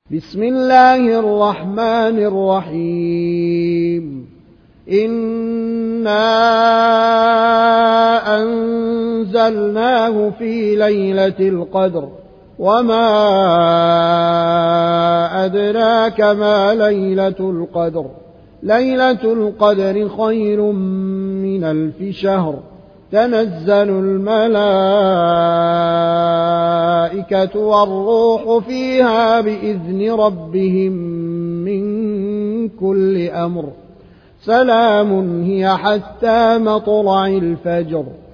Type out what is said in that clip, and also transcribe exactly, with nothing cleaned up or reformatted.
بسم الله الرحمن الرحيم إنا أنزلناه في ليلة القدر وما أدراك ما ليلة القدر ليلة القدر خير من ألف شهر تنزل الملائكة والروح فيها بإذن ربهم من كل أمر سلام هي حتى مطلع الفجر.